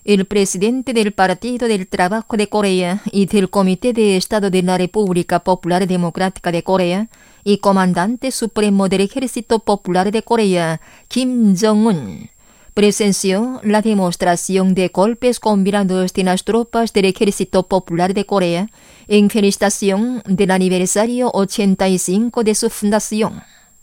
el presidente del Partido del Trabajo de Corea y del Comité de Estado de la República Popular Democrática de Corea y comandante supremo del Ejército Popular de Corea, Kim Jong-un, presenció la demostración de golpes combinados de las tropas del Ejército Popular de Corea en felicitación del aniversario 85 de su fundación.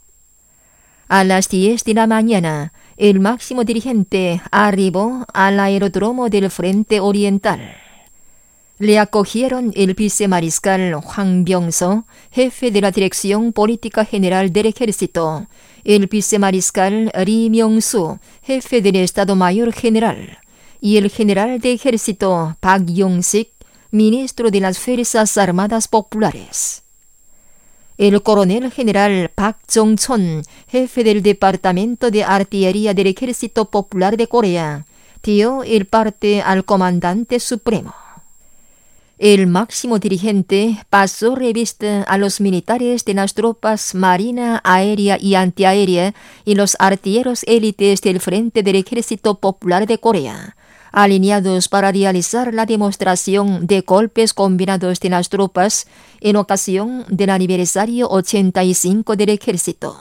A las 10 de la mañana, el máximo dirigente arribó al aeródromo del Frente Oriental. Le acogieron el vicemariscal Hwang Byung-so, jefe de la Dirección Política General del Ejército, el vicemariscal Lee Myung-soo, jefe del Estado Mayor General, y el general de Ejército Park Yong-sik, ministro de las Fuerzas Armadas Populares. El coronel general Park Jong-chon, jefe del Departamento de Artillería del Ejército Popular de Corea, dio el parte al comandante supremo. El máximo dirigente pasó revista a los militares de las tropas marina, aérea y antiaérea y los artilleros élites del Frente del Ejército Popular de Corea, alineados para realizar la demostración de golpes combinados de las tropas en ocasión del aniversario 85 del ejército.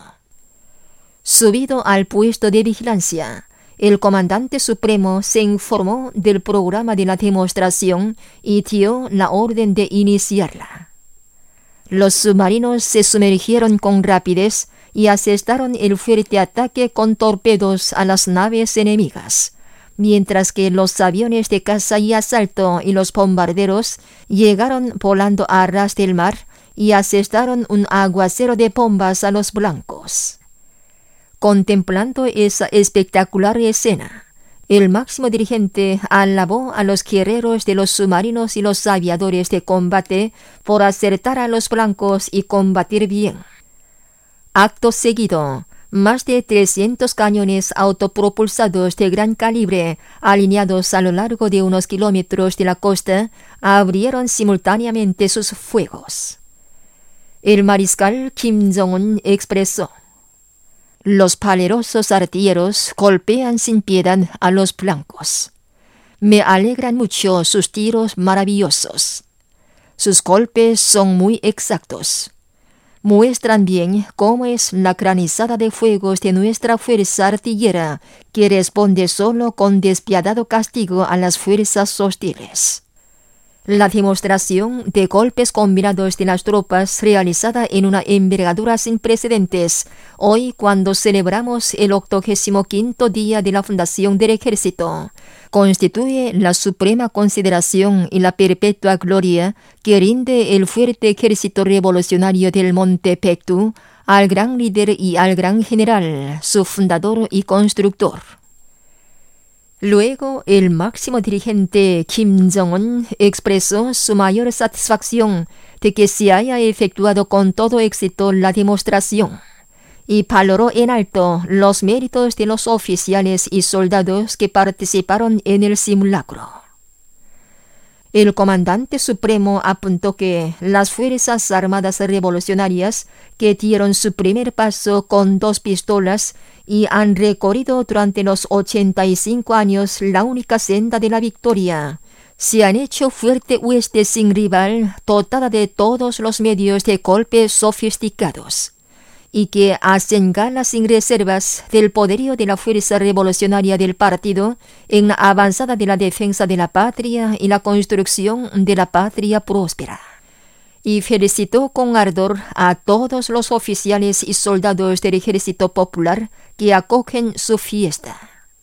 Subido al puesto de vigilancia, el comandante supremo se informó del programa de la demostración y dio la orden de iniciarla. Los submarinos se sumergieron con rapidez y asestaron el fuerte ataque con torpedos a las naves enemigas, mientras que los aviones de caza y asalto y los bombarderos llegaron volando a ras del mar y asestaron un aguacero de bombas a los blancos. Contemplando esa espectacular escena, el máximo dirigente alabó a los guerreros de los submarinos y los aviadores de combate por acertar a los blancos y combatir bien. Acto seguido, más de 300 cañones autopropulsados de gran calibre, alineados a lo largo de unos kilómetros de la costa, abrieron simultáneamente sus fuegos. El mariscal Kim Jong-un expresó: «Los valerosos artilleros golpean sin piedad a los blancos. Me alegran mucho sus tiros maravillosos. Sus golpes son muy exactos. Muestran bien cómo es la granizada de fuegos de nuestra fuerza artillera, que responde solo con despiadado castigo a las fuerzas hostiles». La demostración de golpes combinados de las tropas realizada en una envergadura sin precedentes, hoy cuando celebramos el 85º día de la fundación del ejército, constituye la suprema consideración y la perpetua gloria que rinde el fuerte ejército revolucionario del Monte Baekdu al gran líder y al gran general, su fundador y constructor. Luego, el máximo dirigente Kim Jong-un expresó su mayor satisfacción de que se haya efectuado con todo éxito la demostración y valoró en alto los méritos de los oficiales y soldados que participaron en el simulacro. El comandante supremo apuntó que las Fuerzas Armadas Revolucionarias, que dieron su primer paso con 2 pistolas y han recorrido durante los 85 años la única senda de la victoria, se han hecho fuerte hueste sin rival, dotada de todos los medios de golpe sofisticados, y que hacen gala sin reservas del poderío de la fuerza revolucionaria del partido en la avanzada de la defensa de la patria y la construcción de la patria próspera. Y felicitó con ardor a todos los oficiales y soldados del Ejército Popular que acogen su fiesta.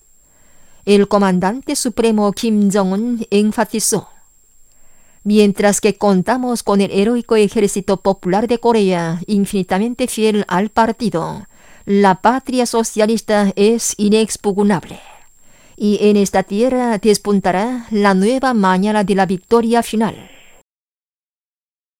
El comandante supremo Kim Jong-un enfatizó: «Mientras que contamos con el heroico Ejército Popular de Corea, infinitamente fiel al partido, la patria socialista es inexpugnable. Y en esta tierra despuntará la nueva mañana de la victoria final».